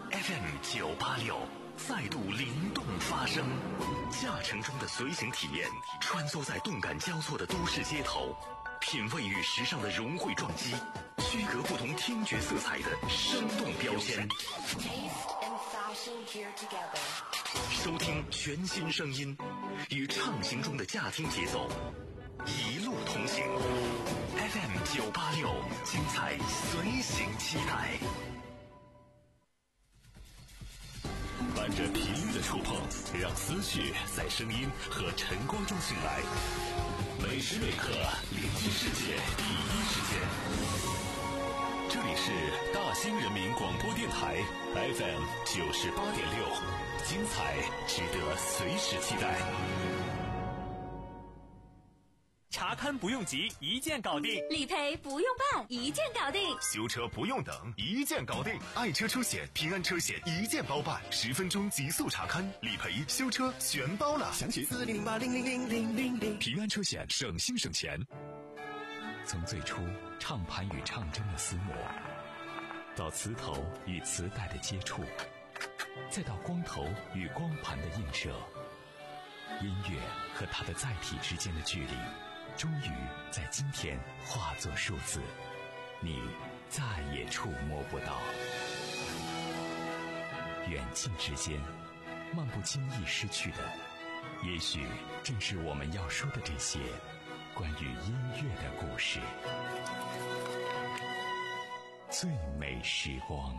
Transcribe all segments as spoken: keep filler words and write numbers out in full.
F M 九八六再度灵动发声，驾乘中的随行体验，穿梭在动感交错的都市街头，品味与时尚的融汇撞击，区隔不同听觉色彩的生动标签。收听全新声音，与畅行中的驾听节奏，一路同行。F M 九八六，精彩随行期待。伴着频率的触碰，让思绪在声音和晨光中醒来。每时每刻，聆听世界第一时间。这里是大兴人民广播电台 F M 九十八点六，精彩值得随时期待。 查勘不用急，一键搞定； 理赔不用办，一键搞定； 修车不用等，一键搞定。爱车出险，平安车险一键包办，十分钟极速查勘，理赔、修车全包了。详情四零零八零零零零零零。平安车险，省心省钱。从最初唱盘与唱针的厮磨，到磁头与磁带的接触，再到光头与光盘的映射，音乐和它的载体之间的距离，终于在今天化作数字，你再也触摸不到。远近之间，漫不经意失去的，也许正是我们要说的这些关于音乐的故事。最美时光。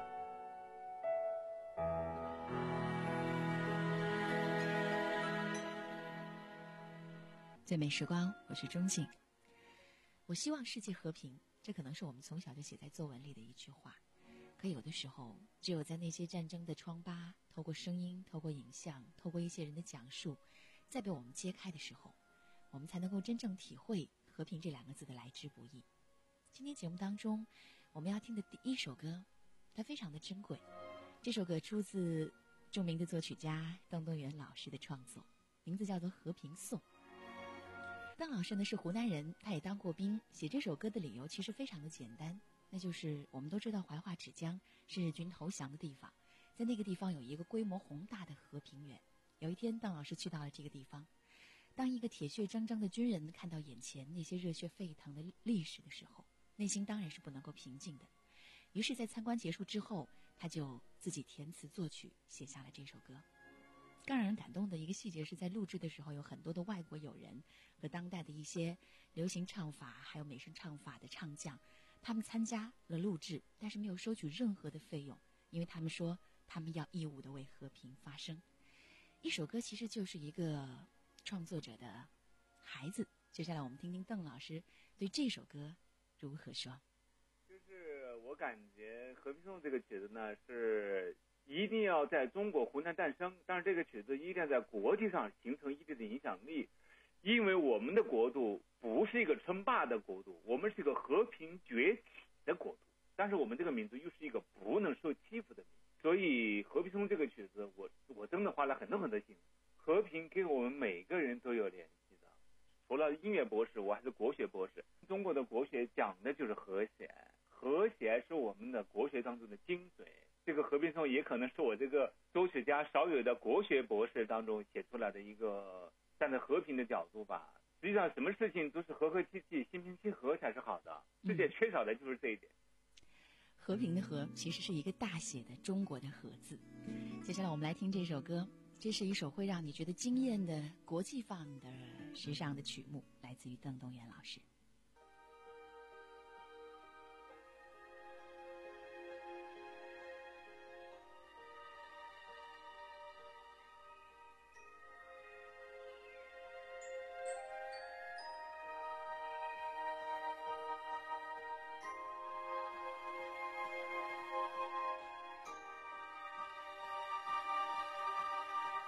最美时光，我是钟静。我希望世界和平，这可能是我们从小就写在作文里的一句话。可有的时候，只有在那些战争的疮疤透过声音、透过影像、透过一些人的讲述，再被我们揭开的时候，我们才能够真正体会和平这两个字的来之不易。今天节目当中我们要听的第一首歌，它非常的珍贵。这首歌出自著名的作曲家邓东元老师的创作，名字叫做《和平颂》。邓老师呢是湖南人，他也当过兵。写这首歌的理由其实非常的简单，那就是我们都知道怀化芷江是日军投降的地方，在那个地方有一个规模宏大的和平园。有一天邓老师去到了这个地方，当一个铁血铮铮的军人看到眼前那些热血沸腾的历史的时候，内心当然是不能够平静的。于是在参观结束之后，他就自己填词作曲，写下了这首歌。更让人感动的一个细节是在录制的时候，有很多的外国友人和当代的一些流行唱法还有美声唱法的唱将，他们参加了录制，但是没有收取任何的费用，因为他们说他们要义务的为和平发声。一首歌其实就是一个创作者的孩子。接下来我们听听邓老师对这首歌如何说。 就是我感觉《和平颂》这个曲子呢，是一定要在中国湖南诞生，但是这个曲子一定要在国际上形成一定的影响力，因为我们的国度不是一个称霸的国度，我们是一个和平崛起的国度，但是我们这个民族又是一个不能受欺负的民族，所以《和平颂》这个曲子我我真的花了很多很多心。和平跟我们每个人都有联系的，除了音乐博士，我还是国学博士。中国的国学讲的就是和谐，和谐是我们的国学当中的精髓。这个《和平颂》也可能是我这个作曲家少有的国学博士当中写出来的一个站在和平的角度吧。实际上什么事情都是和和气气、心平气和才是好的，世界缺少的就是这一点。 和平的和其实是一个大写的中国的和字。接下来我们来听这首歌，这是一首会让你觉得惊艳的国际范的时尚的曲目，来自于邓东元老师。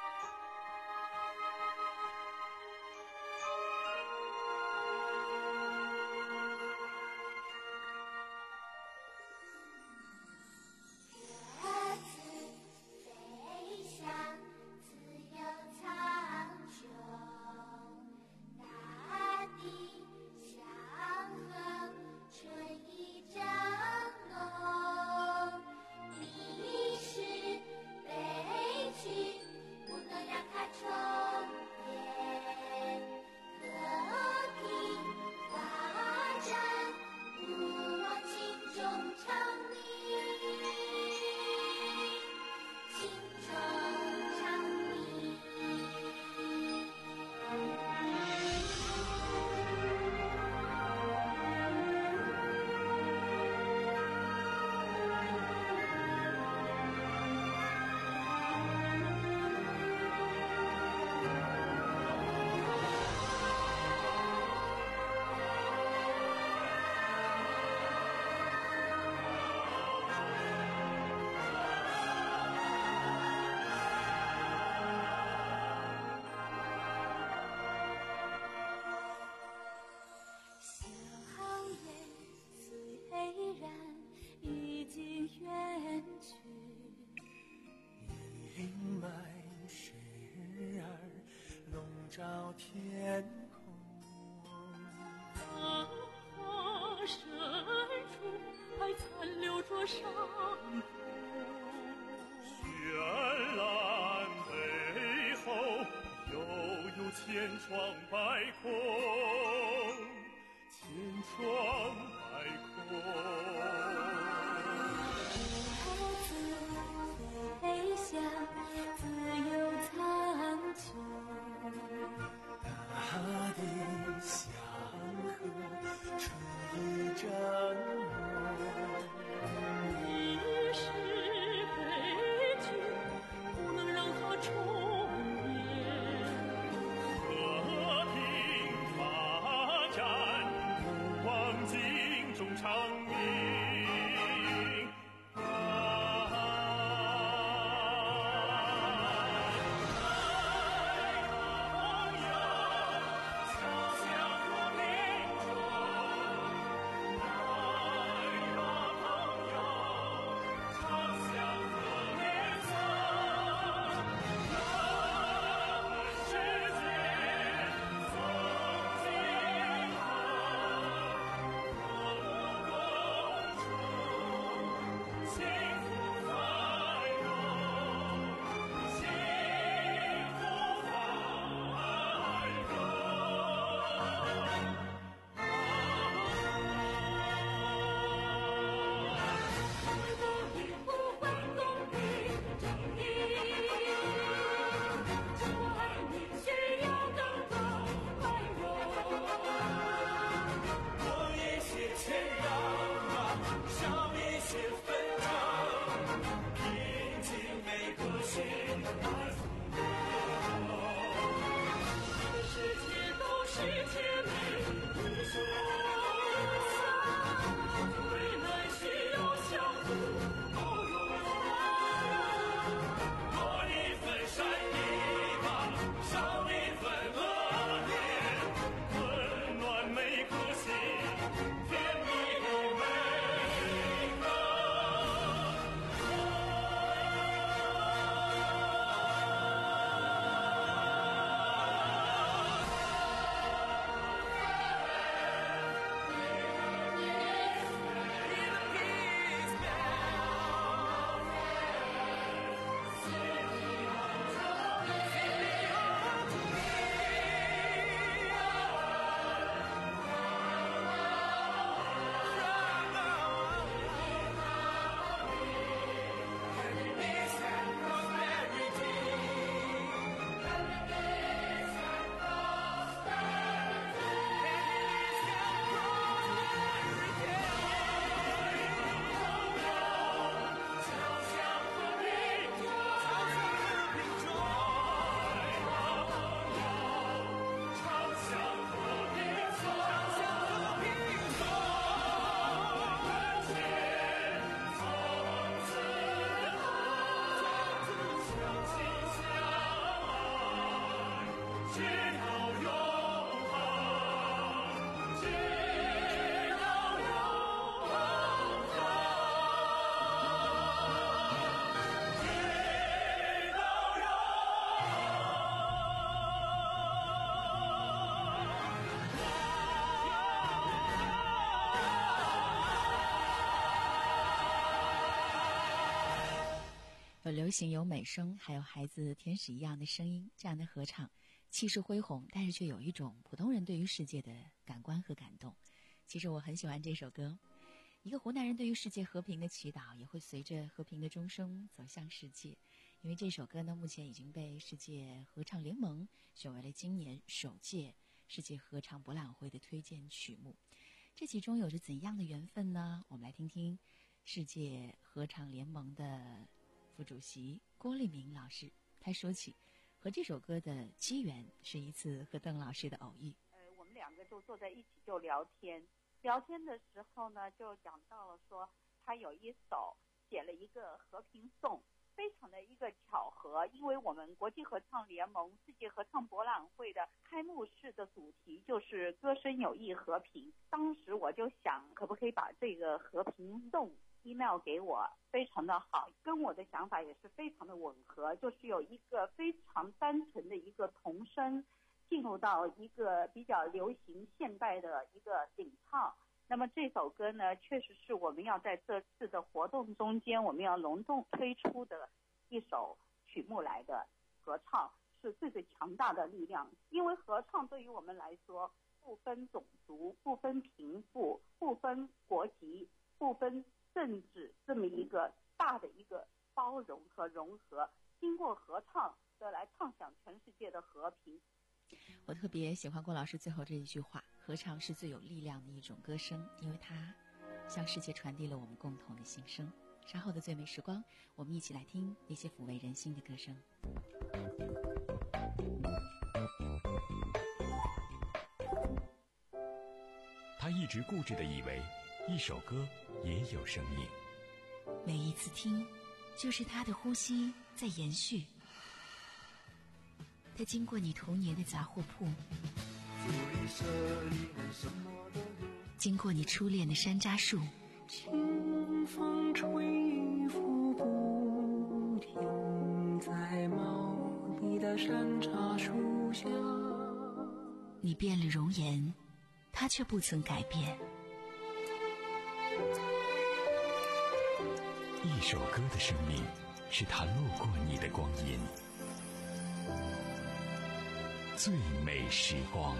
啊上空。 绚烂背后悠悠千疮百孔，千疮百孔。 孩子飞翔，自由苍穹。 大地祥和，春意正浓。 历史悲剧，不能让它重演。 和平发展，不忘尽中长鸣。 有流行，有美声，还有孩子天使一样的声音，这样的合唱气势恢宏，但是却有一种普通人对于世界的感官和感动。其实我很喜欢这首歌，一个湖南人对于世界和平的祈祷，也会随着和平的钟声走向世界。因为这首歌呢，目前已经被世界合唱联盟选为了今年首届世界合唱博览会的推荐曲目。这其中有着怎样的缘分呢？我们来听听世界合唱联盟的副主席郭立明老师，他说起和这首歌的机缘是一次和邓老师的偶遇。 呃，我们两个就坐在一起就聊天，聊天的时候呢，就讲到了说他有一首写了一个和平颂，非常的一个巧合，因为我们国际合唱联盟世界合唱博览会的开幕式的主题就是歌声有益和平。当时我就想，可不可以把这个和平颂email 给我，非常的好，跟我的想法也是非常的吻合，就是有一个非常单纯的一个童声进入到一个比较流行现代的一个领唱， 那么这首歌呢，确实是我们要在这次的活动中间，我们要隆重推出的一首曲目来的。合唱是最最强大的力量，因为合唱对于我们来说，不分种族、不分贫富、不分国籍、不分政治，这么一个大的一个包容和融合，经过合唱的来唱响全世界的和平。 我特别喜欢郭老师最后这一句话，合唱是最有力量的一种歌声，因为它向世界传递了我们共同的心声。稍后的最美时光，我们一起来听那些抚慰人心的歌声。 他一直固执地以为一首歌也有生命， 每一次听就是他的呼吸在延续，他经过你童年的杂货铺，经过你初恋的山楂树， 清风吹拂不停，在茂密的山楂树下， 你变了容颜，他却不曾改变。 一首歌的生命是它路过你的光阴，最美时光。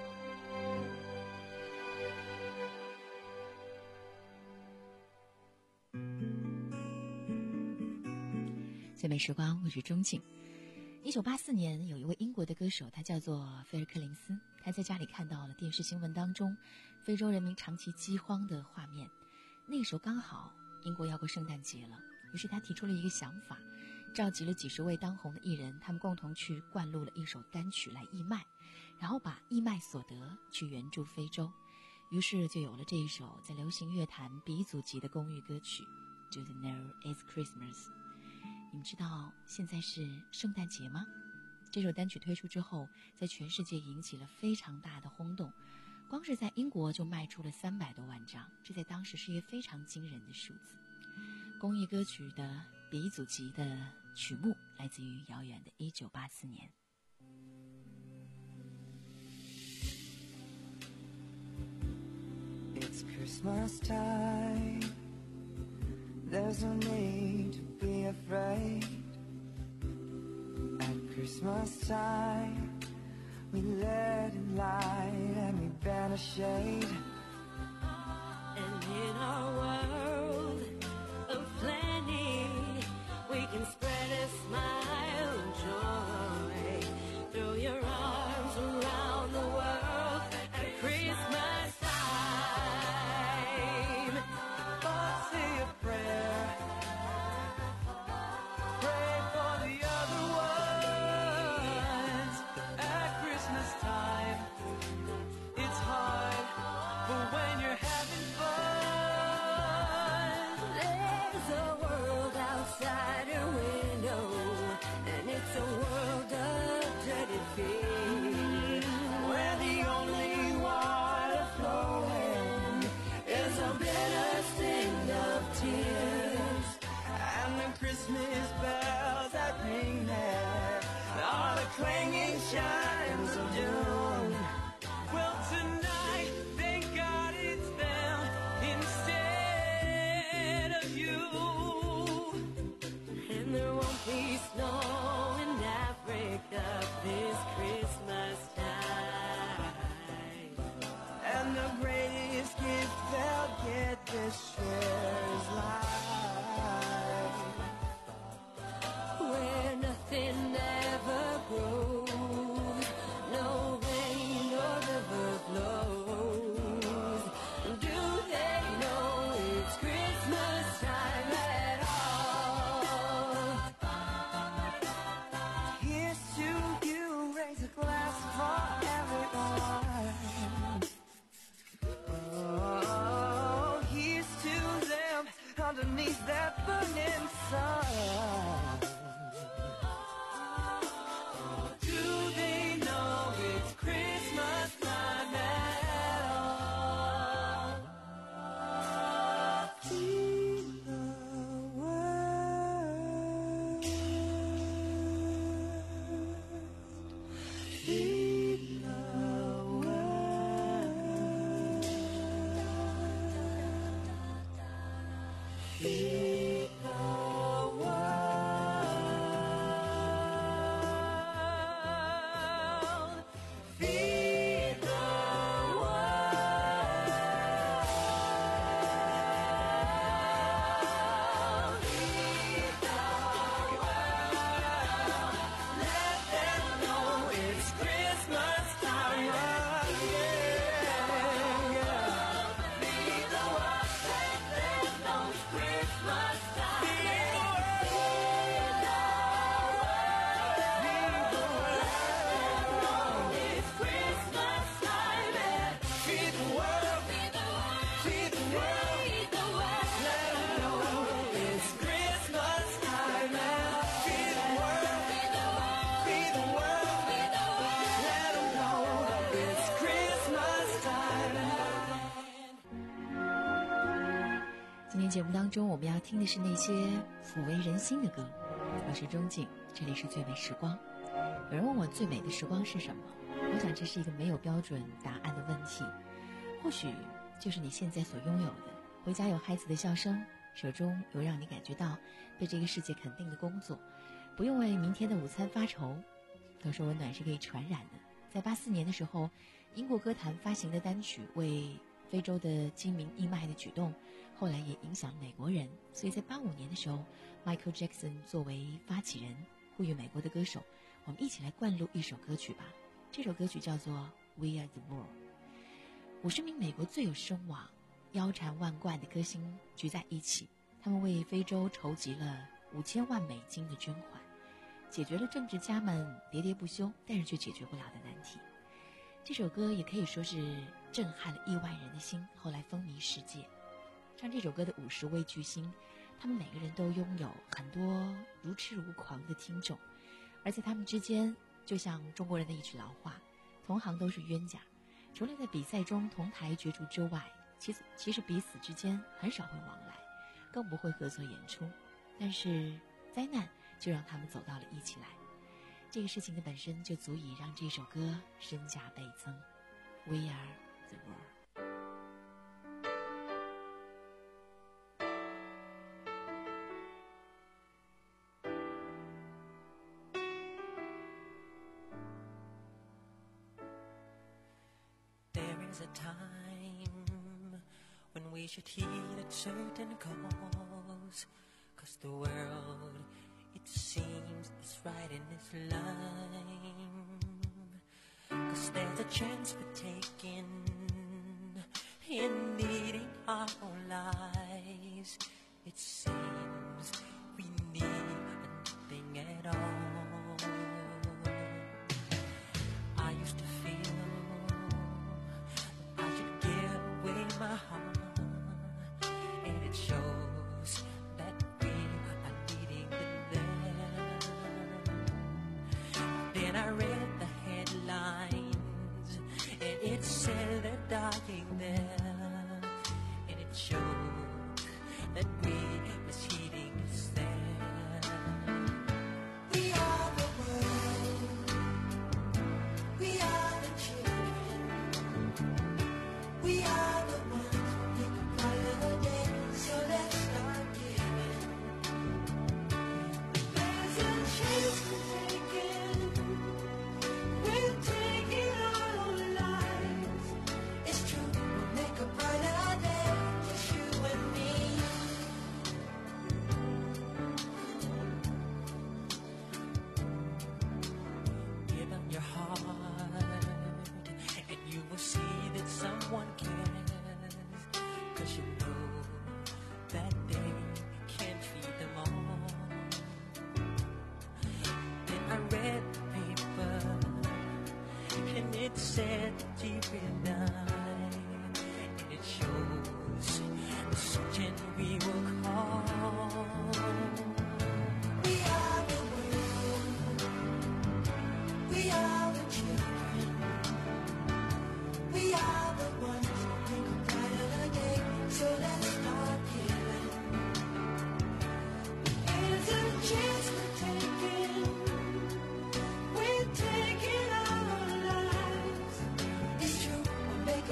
最美时光，我是钟静。一九八四年，有一位英国的歌手，他叫做菲尔克林斯。他在家里看到了电视新闻当中非洲人民长期饥荒的画面。那个时候刚好英国要过圣诞节了，于是他提出了一个想法，召集了几十位当红的艺人，他们共同去灌录了一首单曲来义卖，然后把义卖所得去援助非洲。于是就有了这一首在流行乐坛鼻祖级的公益歌曲，就是 Now It's Christmas。你们知道现在是圣诞节吗？这首单曲推出之后，在全世界引起了非常大的轰动，光是在英国就卖出了三百多万张，这在当时是一个非常惊人的数字。公益歌曲的鼻祖级的曲目来自于遥远的一九八四年。 It's Christmas time, there's no need to be afraid. At Christmas time, we let it light and we banish shade. And in our world of plenty, we can spread a smile and joy. Throw your arms around the world at Christmas time. But say a prayer, pray for the other ones. At Christmas time, it's hard, but when you're having fun, There's a world outside your window, and it's a world of dreaded fear, where the only water flowing is a bitter sting of tears. and the Christmas bells that ring there are the clanging chimes of doom. Well, tonight, thank God it's them instead of you. And there won't be snow in Africa this Christmas time. And the greatest gift they'll get this year is life. Where nothing ever grows, no rain or river flows. Do they know it's Christmas time at all? Here's to you, raise a glass for everyone. Oh, here's to them underneath that burning sun. Do they know it's Christmas time at all? Feed the world. Feed the world. Feed the world. Feed the world. Feed the world. Let them know it's Christmas time again. Feed the world. Let them know it's Christmas time. Feed the world. It's Christmas time. Feed the world. Feed the world. Feed the world. Let them know it's Christmas time. Feed the world. Feed the world. Let them know it's Christmas time. 今天节目当中，我们要听的是那些抚慰人心的歌。我是钟静，这里是最美时光。有人问我最美的时光是什么？我想这是一个没有标准答案的问题。或许就是你现在所拥有的：回家有孩子的笑声，手中有让你感觉到被这个世界肯定的工作，不用为明天的午餐发愁。都说温暖是可以传染的。在八四年的时候，英国歌坛发行的单曲为非洲的精明义卖的举动，后来也影响美国人。所以在八五年的时候 Michael Jackson 作为发起人，呼吁美国的歌手，我们一起来灌录一首歌曲吧。这首歌曲叫做 We Are the World。 五十名美国最有声望、腰缠万贯的歌星聚在一起，他们为非洲筹集了五千万美金的捐款，解决了政治家们喋喋不休但是却解决不了的难题。这首歌也可以说是震撼了亿万人的心，后来风靡世界。唱这首歌的五十位巨星，他们每个人都拥有很多如痴如狂的听众，而在他们之间，就像中国人的一句老话，同行都是冤家。除了在比赛中同台角逐之外，其实其实彼此之间很少会往来，更不会合作演出。但是灾难就让他们走到了一起来，这个事情的本身就足以让这首歌身价倍增。 We are the world。 A time when we should heed a certain cause, 'cause the world, it seems, is right in its line, 'cause there's a chance for taking in needing our own lives. It seems we need nothing at all. I used to feel my heart, and it shows that we are needing it there. Then I read the headlines, and it said they're dying there, and it showed that we misheeding is there. We are the world, we are the children, we are it said deep in night, and it shows the searching we will call. We are the world, we are the children, we are the ones who make a brighter day, so let's start giving. There's a chance we're taking, we're taking our own lives. It's true, we'll make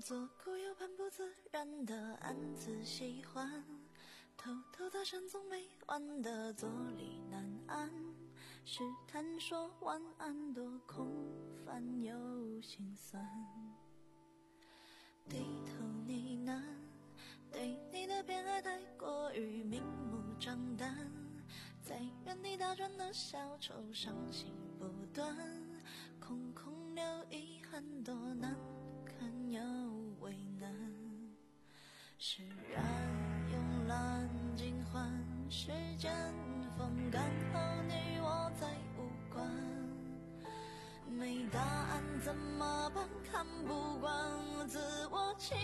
做过又很不自然的暗自喜欢，偷偷大声总没完的坐立难安，试探说晚安多空泛又心酸，低头呢喃，对你的偏爱太过于明目张胆，在原地打转的小丑伤心不断，空空留遗憾多难堪又为难，释然慵懒尽欢，时间风干后你我再无关，没答案怎么办？看不惯自我欺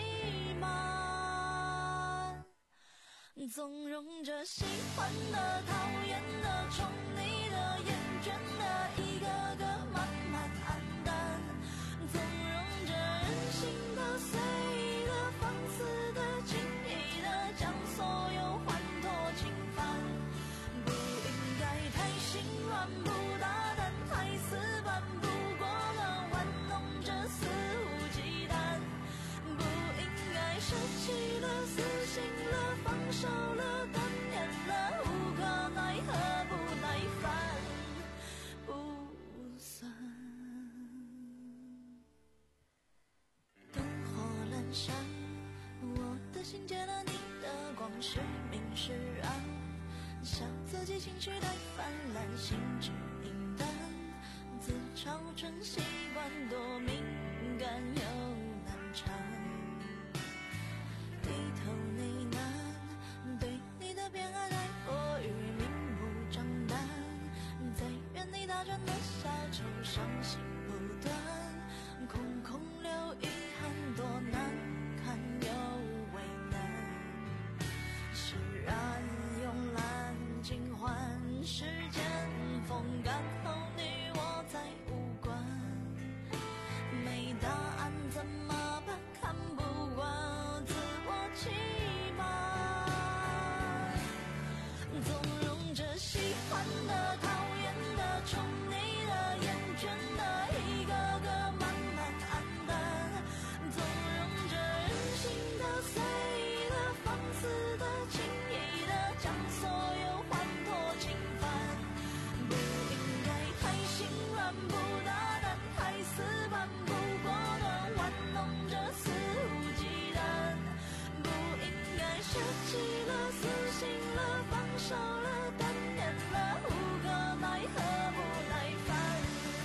瞒，纵容着喜欢的、讨厌的、宠你的、厌倦的，一个个慢慢黯淡，纵容着任性的、随意的、放肆的、轻易的，将所有欢脱侵犯，不应该太心软，不大胆，太死板，不过了玩弄着肆无忌惮，不应该舍弃了、死心了、放手了、断念了，无可奈何，不耐烦，不算。灯火阑珊，我的心借了你的光，是明是暗，笑自己情绪太泛滥，心智平淡，自嘲成习惯，多敏感又难缠，低头呢喃，对你的偏爱太过于明目张胆，在原地打转的小丑伤心不断，空空留遗憾多难堪又为难，释然慵懒尽欢，时间风干后你我再无关，没答案怎么办？看不惯自我欺瞒，纵容着喜欢的、讨厌的、宠你的、厌倦的，一个个慢慢黯淡，纵容着任性的、随意的、放肆的、轻易的，将所有欢脱侵犯，不应该太心软，不大胆，太死板，不果断，玩弄着肆无忌惮，不应该舍弃了、死心了、放手了、断念了，无可奈何，不耐烦。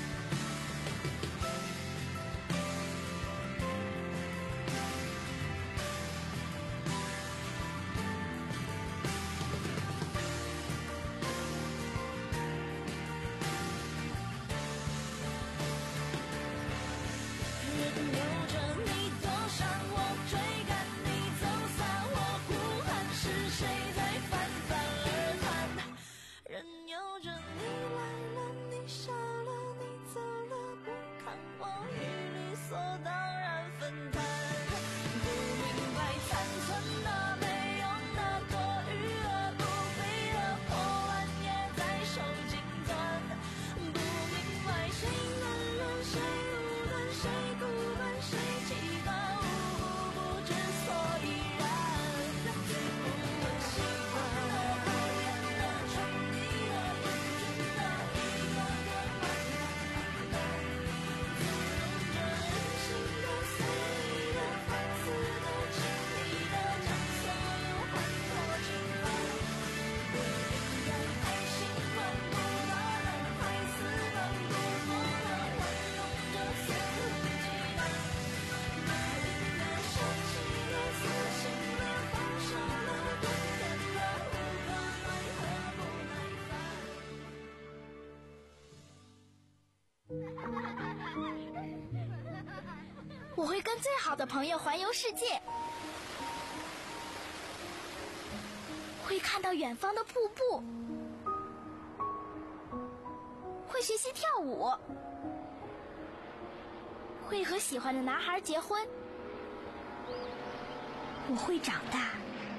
任由着你躲闪，我追赶你走散，我呼喊是谁在泛泛而谈，任由着你来了，你笑了，你走了，不看我与理所当然分担，不明白残存的、没用的、多余的、不必的破烂也在手紧攥，不明白谁暖了，谁无端，谁孤单，谁期盼，无不知所以然，不问喜欢的、讨厌的、宠你的、厌倦的，一个个慢慢黯淡，纵容着任性的、随意的、放肆的、轻易的，将所有欢脱侵犯，不应该太心软，不大胆，太死板，不果断，玩弄着肆无忌惮，不应该舍弃了、死心了、放手了、断念了，无可奈何，不耐烦。 我会跟最好的朋友环游世界，会看到远方的瀑布，会学习跳舞，会和喜欢的男孩结婚。我会长大。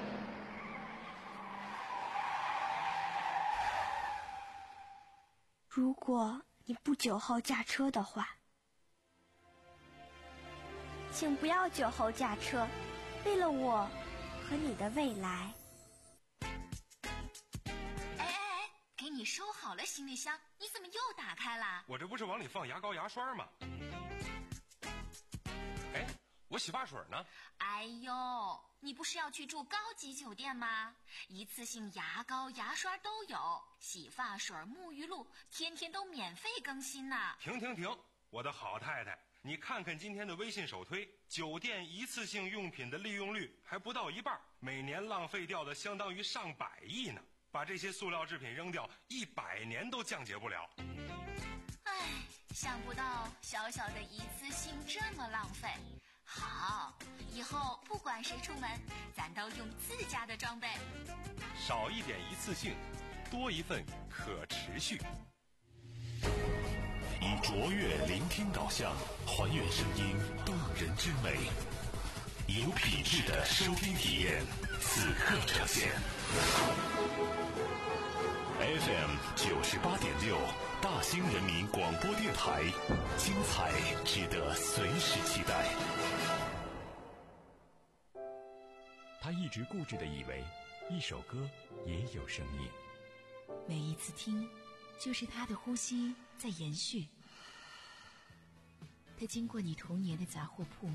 如果你不酒后驾车的话。 请不要酒后驾车，为了我和你的未来。 哎哎哎，给你收好了行李箱，你怎么又打开了？ 我这不是往里放牙膏牙刷吗？哎，我洗发水呢？ 哎呦，你不是要去住高级酒店吗？一次性牙膏牙刷都有，洗发水沐浴露天天都免费更新呢。 停停停，我的好太太，你看看今天的微信首推，酒店一次性用品的利用率还不到一半，每年浪费掉的相当于上百亿呢。把这些塑料制品扔掉，一百年都降解不了。 唉，想不到小小的一次性这么浪费。好，以后不管谁出门，咱都用自家的装备。 少一点一次性，多一份可持续。以卓越聆听导向，还原声音动人之美，有品质的收听体验，此刻呈现。F M 九十八点六，大兴人民广播电台，精彩值得随时期待。他一直固执地以为，一首歌也有生命。 每一次听，就是他的呼吸在延续。他经过你童年的杂货铺，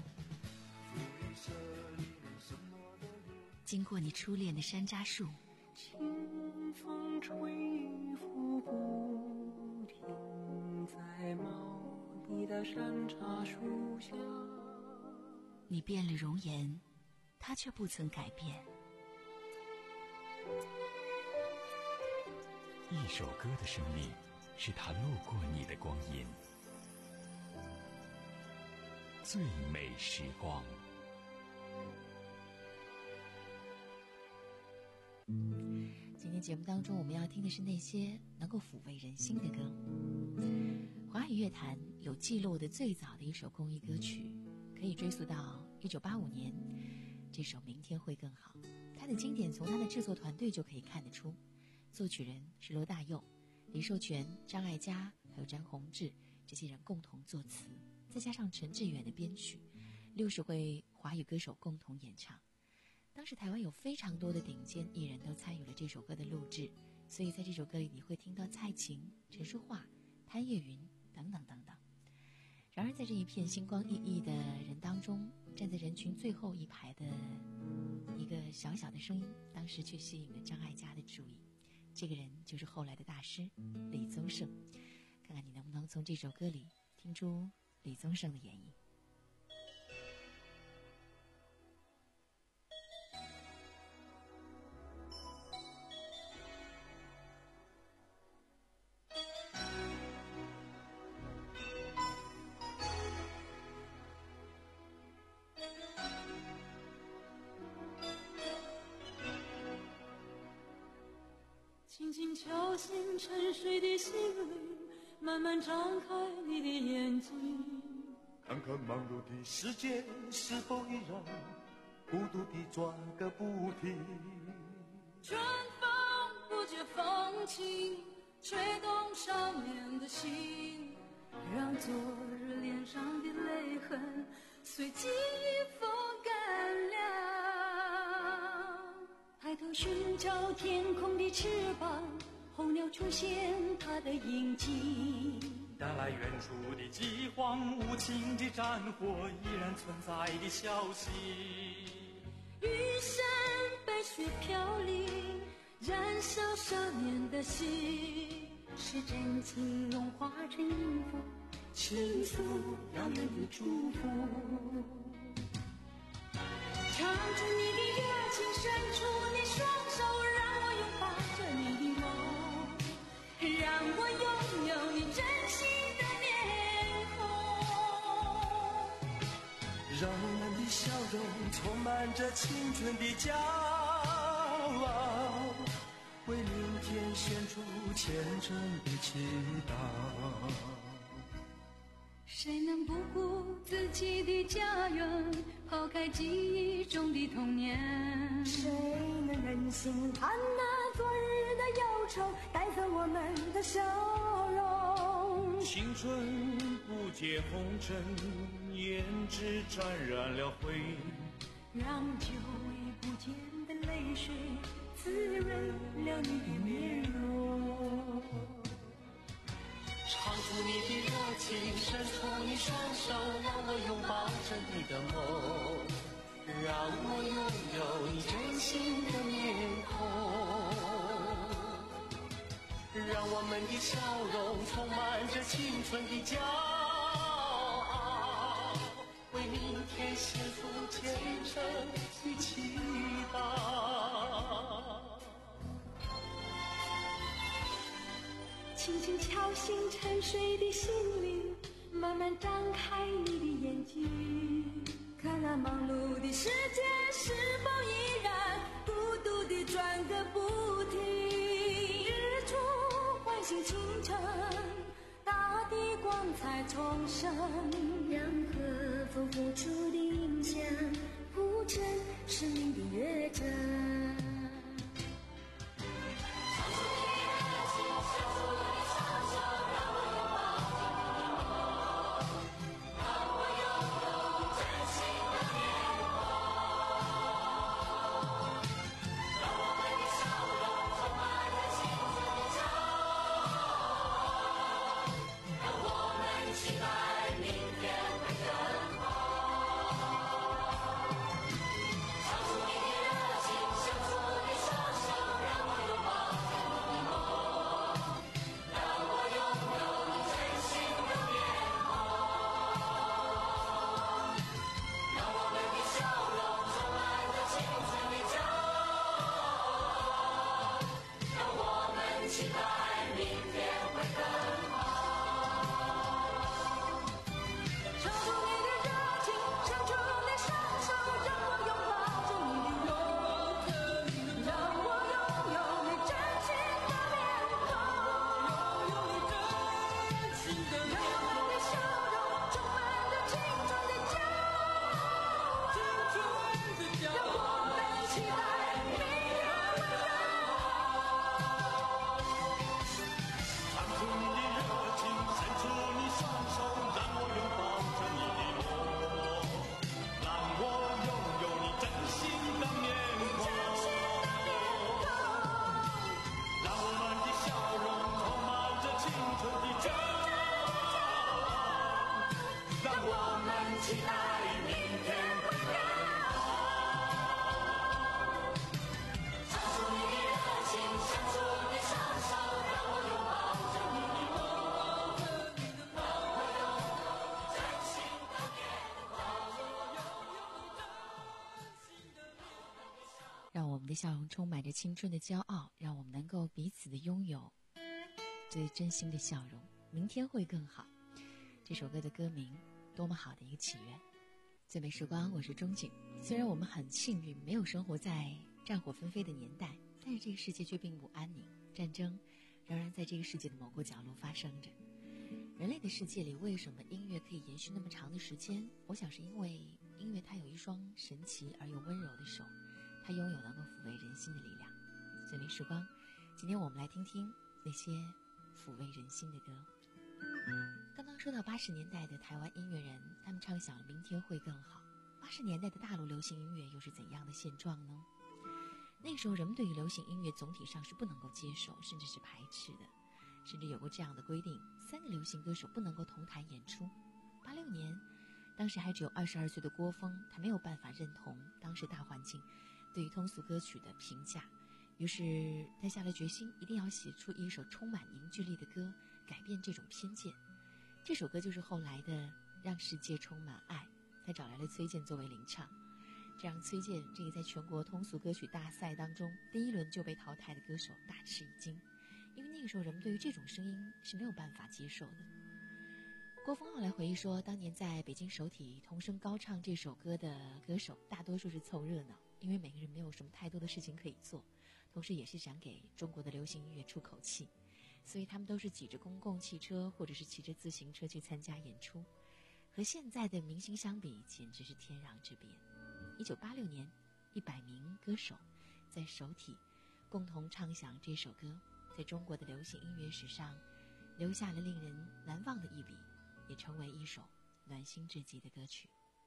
经过你初恋的山楂树， 清风吹拂不停，在茂密的山楂树下。 你变了容颜，他却不曾改变。 一首歌的生命，是他路过你的光阴。最美时光。 今天节目当中，我们要听的是那些能够抚慰人心的歌。华语乐坛有记录的最早的一首公益歌曲，可以追溯到一九八五年，这首《明天会更好》。它的经典从它的制作团队就可以看得出，作曲人是罗大佑、李寿全、张艾嘉还有詹宏志这些人共同作词，再加上陈志远的编曲，六十位华语歌手共同演唱。当时台湾有非常多的顶尖艺人都参与了这首歌的录制，所以在这首歌里你会听到蔡琴、陈淑桦、潘越云等等等等。然而在这一片星光熠熠的人当中，站在人群最后一排的一个小小的声音，当时却吸引了张艾嘉的注意。这个人就是后来的大师李宗盛。看看你能不能从这首歌里听出李宗盛的演绎。 轻轻敲醒沉睡的心灵，慢慢张开你的眼睛， 看看忙碌的世界是否依然孤独地转个不停。 春风不觉风情，吹动少年的心，让昨日脸上的泪痕随记忆风干了。抬头寻找天空的翅膀，候鸟出现它的印记， 带来远处的饥荒，无情的战火依然存在的消息。 玉山白雪飘零，燃烧少年的心，是真情融化成音符，倾诉遥远的祝福。唱出你的热情，伸出你双手，让我拥抱着你的梦，让我拥有你真心的面孔， 让我们的笑容充满着青春的骄傲，为明天献出虔诚的祈祷。 谁能不顾自己的家园，抛开记忆中的童年？ 谁能忍心看那昨日的忧愁带走我们的笑容？ 青春不解红尘， 胭脂沾染了灰， 让久已不见的泪水滋润了你的面容。 唱出你的热情，伸出你双手，让我拥抱着你的梦，让我拥有你真心的面孔，让我们的笑容充满着青春的骄傲，为明天献出虔诚的祈祷。 轻轻敲醒沉睡的心灵，慢慢张开你的眼睛，看那忙碌的世界是否依然孤独地转个不停。日出唤醒清晨，大地光彩重生， 让和风付出的影响铺成生命的乐章。 让我们的笑容充满着青春的骄傲，让我们能够彼此的拥有最真心的笑容，明天会更好。这首歌的歌名多么好的一个祈愿。最美时光，我是钟景。虽然我们很幸运没有生活在战火纷飞的年代，但是这个世界却并不安宁，战争仍然在这个世界的某个角落发生着。人类的世界里，为什么音乐可以延续那么长的时间？我想是因为音乐它有一双神奇而又温柔的手，它拥有能够抚慰人心的力量。最美时光，今天我们来听听那些抚慰人心的歌。刚刚说到八十年代的台湾音乐人，他们畅想了明天会更好。八十年代的大陆流行音乐又是怎样的现状呢？那时候人们对于流行音乐总体上是不能够接受，甚至是排斥的，甚至有过这样的规定：三个流行歌手不能够同台演出。八六年，当时还只有二十二岁的郭峰，他没有办法认同当时大环境对于通俗歌曲的评价，于是他下了决心，一定要写出一首充满凝聚力的歌，改变这种偏见。这首歌就是后来的《让世界充满爱》，他找来了崔健作为领唱，这让崔健这个在全国通俗歌曲大赛当中第一轮就被淘汰的歌手大吃一惊，因为那个时候人们对于这种声音是没有办法接受的。郭峰后来回忆说，当年在北京首体同声高唱这首歌的歌手大多数是凑热闹，因为每个人没有什么太多的事情可以做，同时也是想给中国的流行音乐出口气，所以他们都是挤着公共汽车或者是骑着自行车去参加演出，和现在的明星相比简直是天壤之别。一九八六年，一百名歌手在首体共同唱响这首歌，在中国的流行音乐史上留下了令人难忘的一笔，也成为一首暖心至极的歌曲。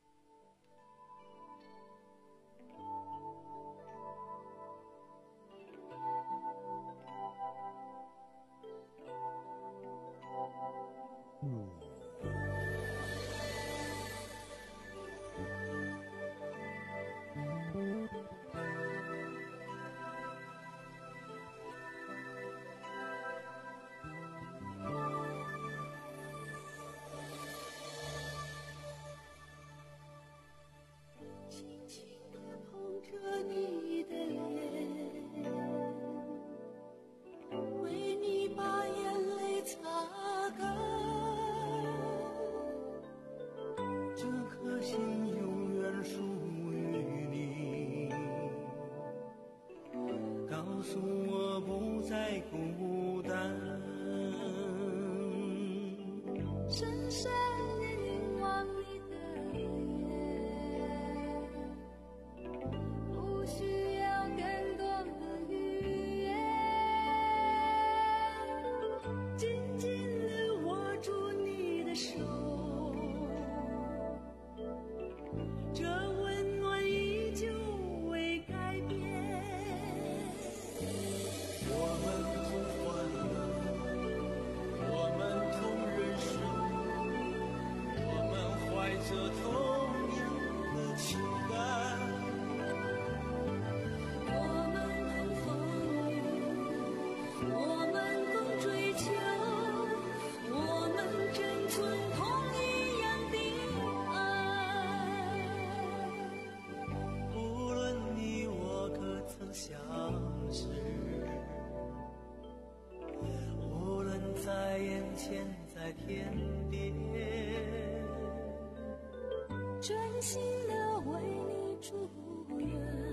专心的为你祝愿，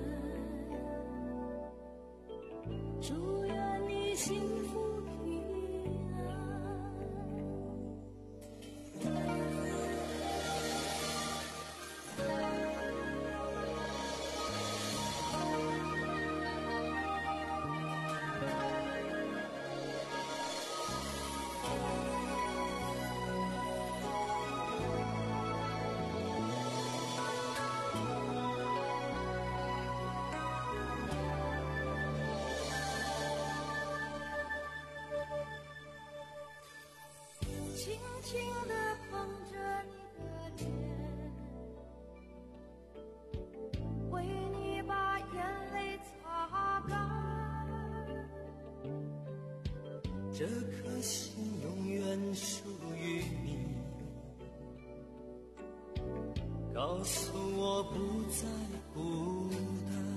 祝愿你幸福平安。轻轻地捧着你的脸，为你把眼泪擦干。 这颗心永远属于你，告诉我不再孤单。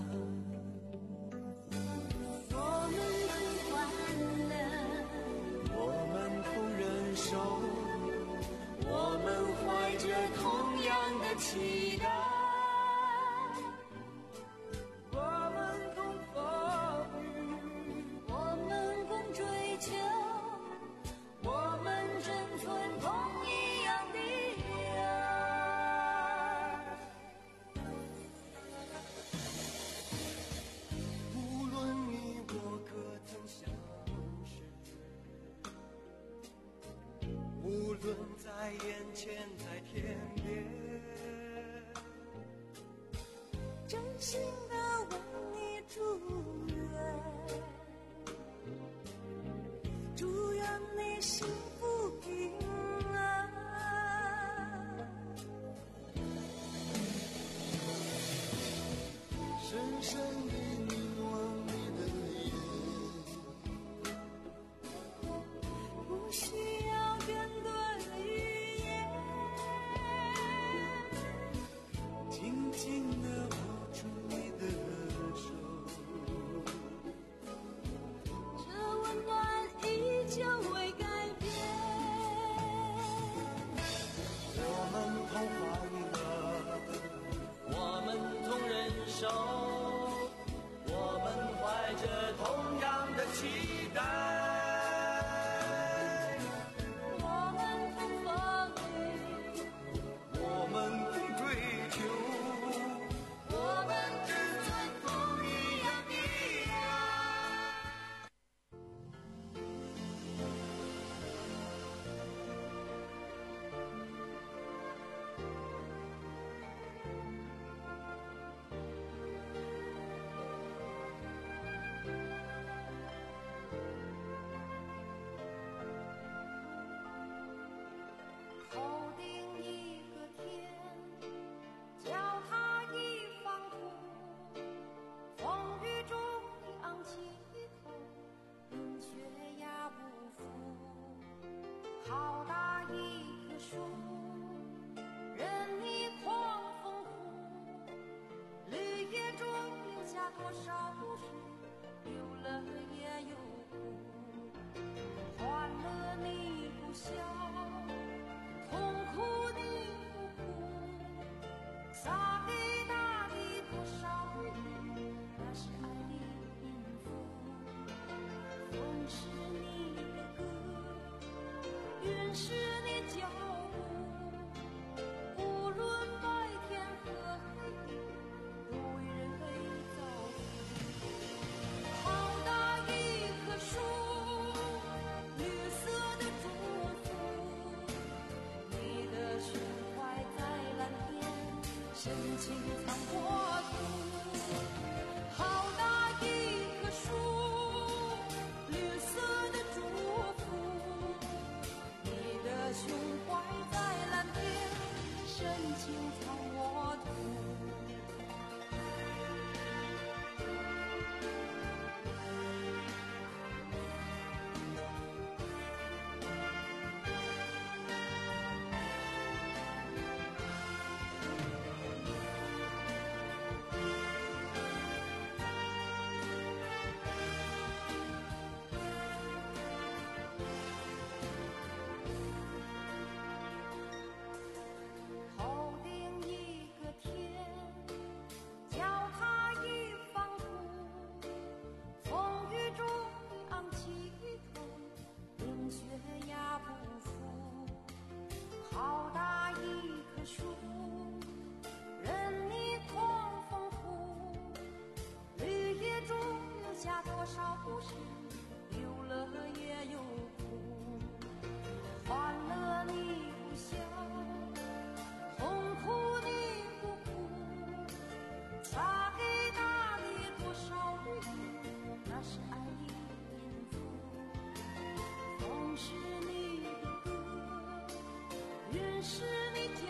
我们同患难， 我们同忍受，我们怀着同样的期待， 我们共风雨，我们共追求，我们珍存同一样的爱。 无论你我可曾相识，无论在眼前在天边， 真心的为你祝愿，祝愿你幸福平安。 深深地凝望你的眼， 不需要更多的语言， 紧紧地握住你的手， 这温暖依旧未改变。 多少故事，有乐也有苦，欢乐你不笑，痛苦你不哭，洒给大地多少雨，那是爱的音符，风是你的歌，云是你脚步，无论白天和黑夜，都为人类造福。好大一棵树，绿色的祝福，你的胸怀在蓝天，深情藏国土。好大一棵树，绿色的祝福，你的胸怀在蓝天，深情藏我土。头顶一个天，脚踏一方土，风雨中昂起头，冰雪压不服。好大一棵树，任你狂风呼，绿叶中留下多少故事，有乐也有苦，欢乐你不笑，痛苦你不哭，洒给大地多少雨，那是爱的音符，风是你的歌，云是你脚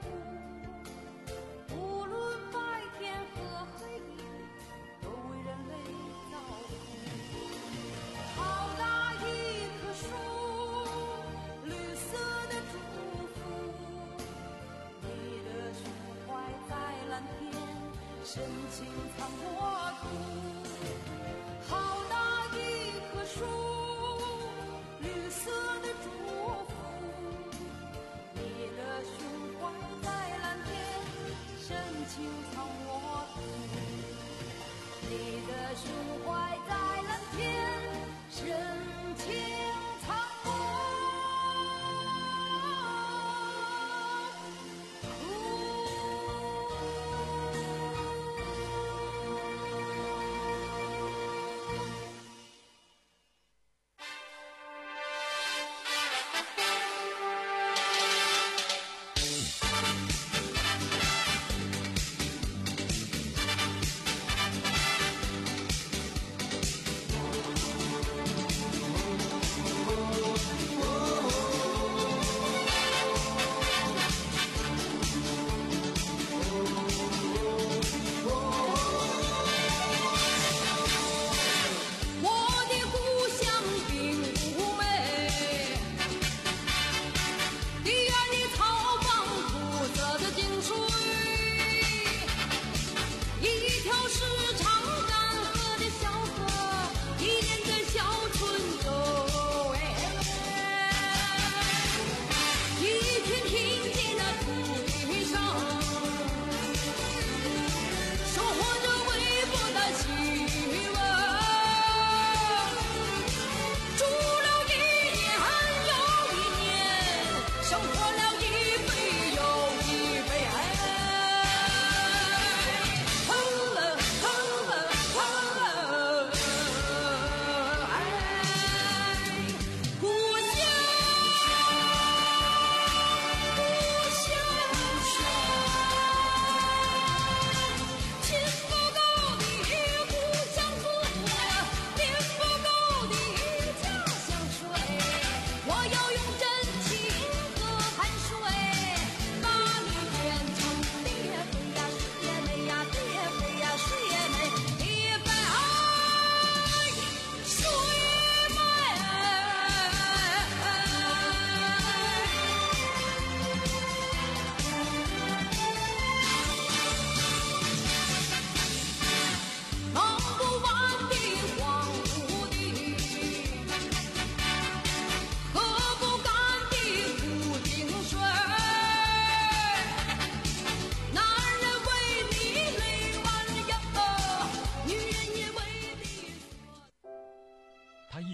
步，无论白天和黑夜，都为人类造福。好大一棵树，绿色的祝福，你的胸怀在蓝天，深情藏国土。好大一棵树，绿色的祝福，你的胸怀在蓝天，深情藏我土。你的胸怀在蓝天，深情藏我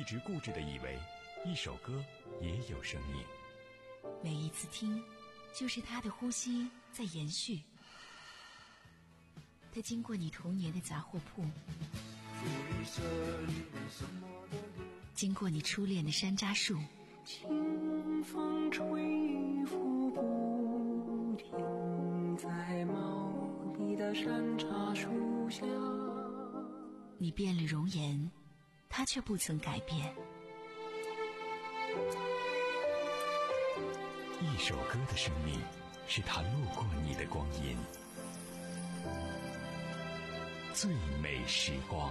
直固执地以为一首歌也有生命。 每一次听，就是它的呼吸在延续。它经过你童年的杂货铺，经过你初恋的山楂树， 清风吹拂不停，在茂密的山楂树下。 你变了容颜，它却不曾改变。 一首歌的生命，是它路过你的光阴。最美时光。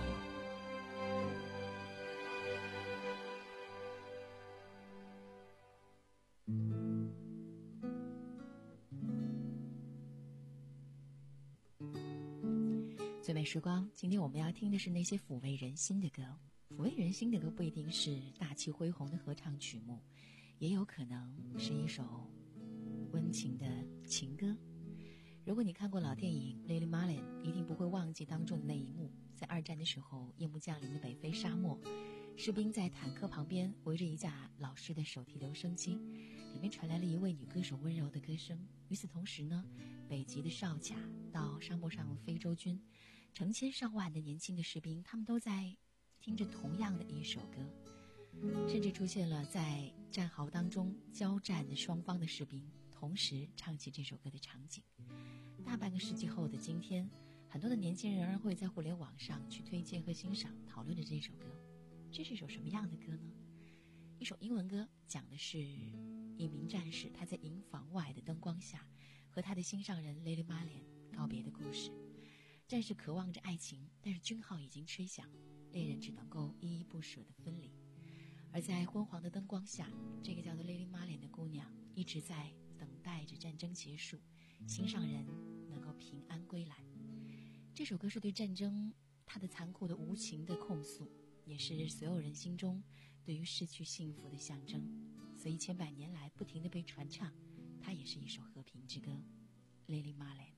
最美时光，今天我们要听的是那些抚慰人心的歌。抚慰人心的歌不一定是大气恢宏的合唱曲目，也有可能是一首温情的情歌。如果你看过老电影《Lily Marlin》，一定不会忘记当中的那一幕。在二战的时候，夜幕降临的北非沙漠，士兵在坦克旁边围着一架老式的手提留声机，里面传来了一位女歌手温柔的歌声。与此同时呢，北极的哨卡到沙漠上非洲军，成千上万的年轻的士兵，他们都在听着同样的一首歌，甚至出现了在战壕当中交战的双方的士兵同时唱起这首歌的场景。大半个世纪后的今天，很多的年轻人仍然会在互联网上去推荐和欣赏讨论着这首歌。这是一首什么样的歌呢？一首英文歌，讲的是一名战士他在营房外的灯光下和他的心上人 Lily Marlin 告别的故事。战士渴望着爱情，但是军号已经吹响，恋人只能够依依不舍地分离。而在昏黄的灯光下，这个叫做 Lily Marlin 的姑娘一直在等待着战争结束，心上人能够平安归来。这首歌是对战争它的残酷的无情的控诉，也是所有人心中对于失去幸福的象征，所以千百年来不停地被传唱。它也是一首和平之歌。 Lily Marlin。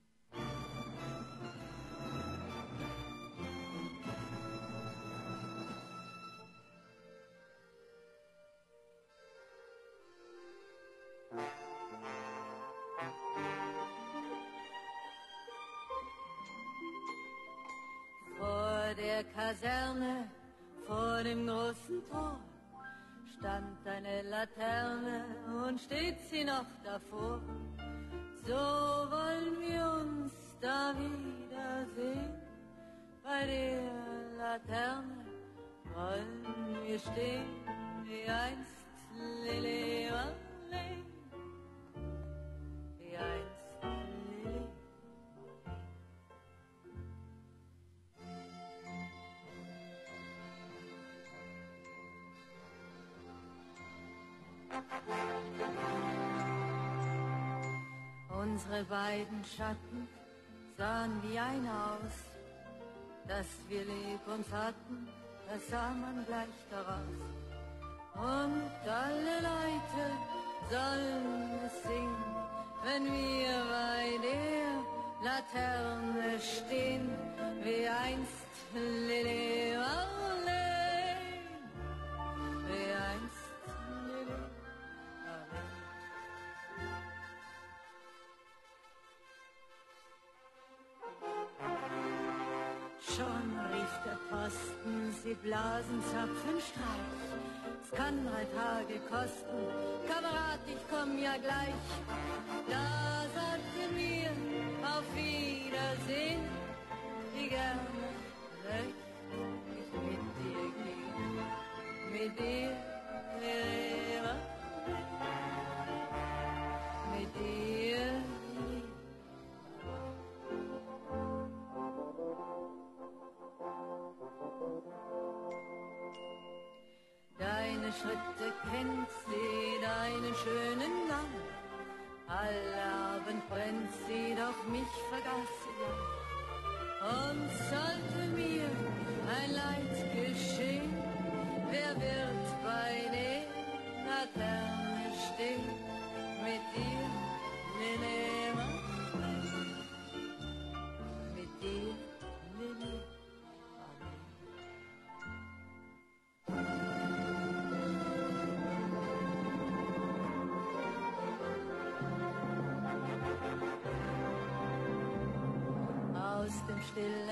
Vor der Kaserne, vor dem großen Tor, stand eine Laterne und steht sie noch davor. So wollen wir uns da wiedersehen, bei der Laterne wollen wir stehen, wie einst Lily Marlin, wie einst Lily. Unsere beiden Schatten sahen wie einer aus. Dass wir lieb uns hatten, das sah man gleich daraus. Und alle Leute sollen es sehen, wenn wir bei der Laterne stehen, wie einst Lily Marlin, wie einst Lily Marlin. Schon rief der Posten, sie blasen Zapfenstreich. Es kann drei Tage kosten, Kamerad, ich komm ja gleich. Da sagte mir auf Wiedersehen, wie gerne möchte ich mit dir gehen, mit dir, Lily, mit dir. Deine Schritte kennt sie, deinen schönen Gang. Allabend brennt sie, doch mich vergaß sie lang. Und sollte mir ein Leid geschehen, wer wird bei der Laterne stehen? Mit dir, Lily Marlin, mit dir, Lily Marlin.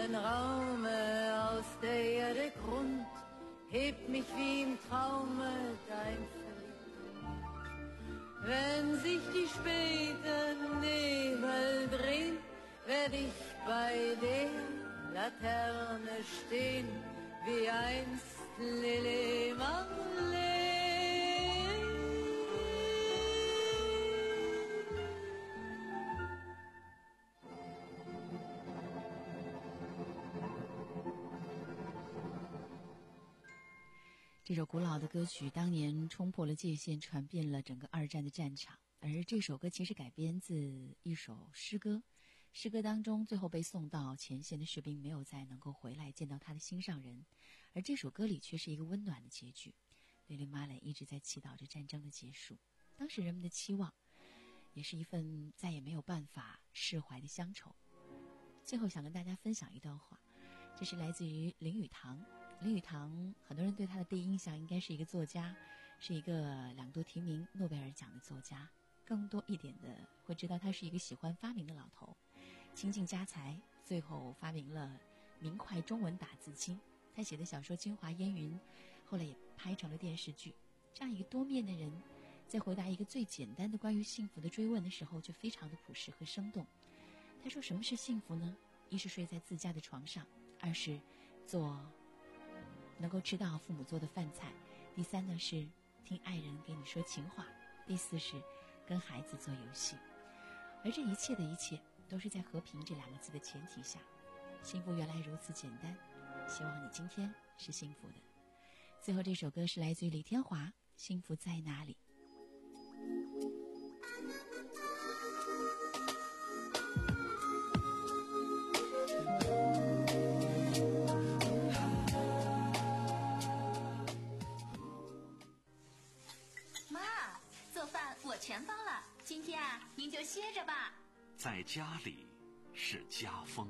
einen Raume aus der Erde Grund, hebt mich wie im Traume dein Verlieb. Wenn sich die späten Nebel drehen, werd ich bei der Laterne stehen, wie einst Lili Marleen. 这首古老的歌曲当年冲破了界限，传遍了整个二战的战场。而这首歌其实改编自一首诗歌，诗歌当中最后被送到前线的士兵没有再能够回来见到他的心上人，而这首歌里却是一个温暖的结局。莉莉马蕾一直在祈祷着战争的结束，当时人们的期望也是一份再也没有办法释怀的乡愁。最后想跟大家分享一段话，这是来自于林语堂。林语堂很多人对他的第一印象应该是一个作家，是一个两度提名诺贝尔奖的作家，更多一点的会知道他是一个喜欢发明的老头，倾尽家财，最后发明了明快中文打字机。他写的小说《京华烟云》后来也拍成了电视剧。这样一个多面的人，在回答一个最简单的关于幸福的追问的时候，就非常的朴实和生动。他说什么是幸福呢？一是睡在自家的床上，二是做能够吃到父母做的饭菜，第三呢是听爱人给你说情话，第四是跟孩子做游戏。而这一切的一切都是在和平这两个字的前提下。幸福原来如此简单，希望你今天是幸福的。最后这首歌是来自于李天华，幸福在哪里。 全包了，今天啊，您就歇着吧。 在家里是家风。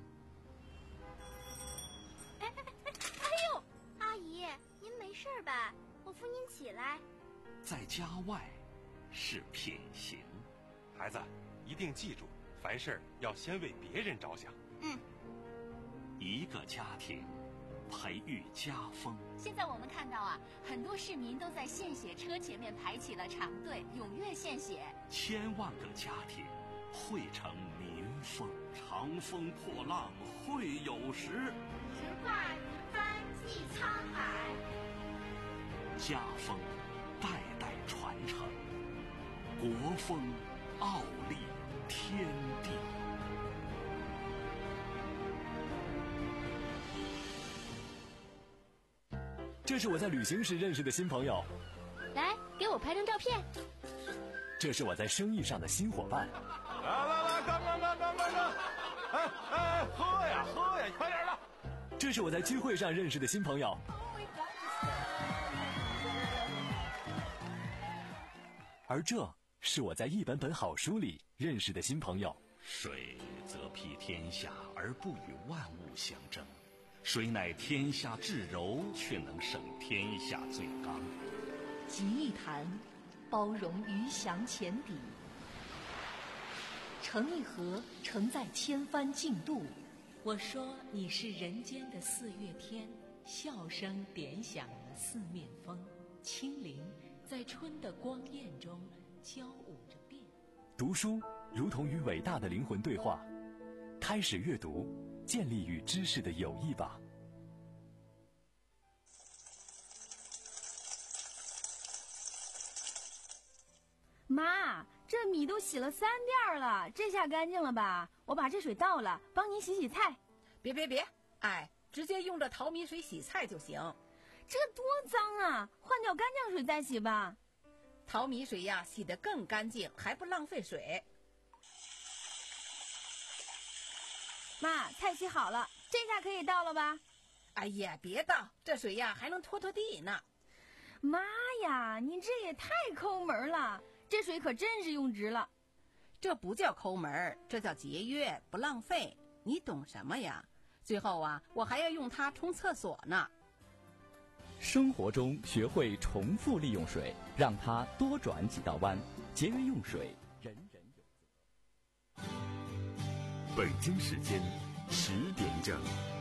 哎哎哎！哎呦，阿姨，您没事吧？我扶您起来。 在家外是品行。 孩子，一定记住，凡事要先为别人着想。 嗯。 一个家庭培育家风。 现在我们看到啊，很多市民都在献血车前面排起了长队，踊跃献血。 千万个家庭汇成民风，长风破浪会有时。 直挂云帆济沧海。 家风代代传承，国风傲立天地。 这是我在旅行时认识的新朋友， 来给我拍张照片。 这是我在生意上的新伙伴。 来来来，干干干干干干！哎哎，喝呀喝呀，快点的！ 这是我在聚会上认识的新朋友。而这是我在一本本好书里认识的新朋友。 水则披天下而不与万物相争。谁乃天下至柔，却能胜天下最刚。 集一坛，包容鱼翔浅底；盛一盒，盛在千帆竞渡。我说你是人间的四月天，笑声点响了四面风，轻灵在春的光艳中交舞着变。 读书如同与伟大的灵魂对话，开始阅读，建立与知识的友谊吧。 妈，这米都洗了三遍了，这下干净了吧？我把这水倒了，帮您洗洗菜。 别别别，哎，直接用这淘米水洗菜就行。 这多脏啊，换掉干净水再洗吧。 淘米水呀，洗得更干净，还不浪费水。 妈，菜洗好了，这下可以倒了吧？ 哎呀，别倒，这水呀还能拖拖地呢。 妈呀，你这也太抠门了，这水可真是用值了。 这不叫抠门，这叫节约，不浪费。你懂什么呀？最后啊，我还要用它冲厕所呢。 生活中学会重复利用水，让它多转几道弯，节约用水，人人有责。 北京时间十点整。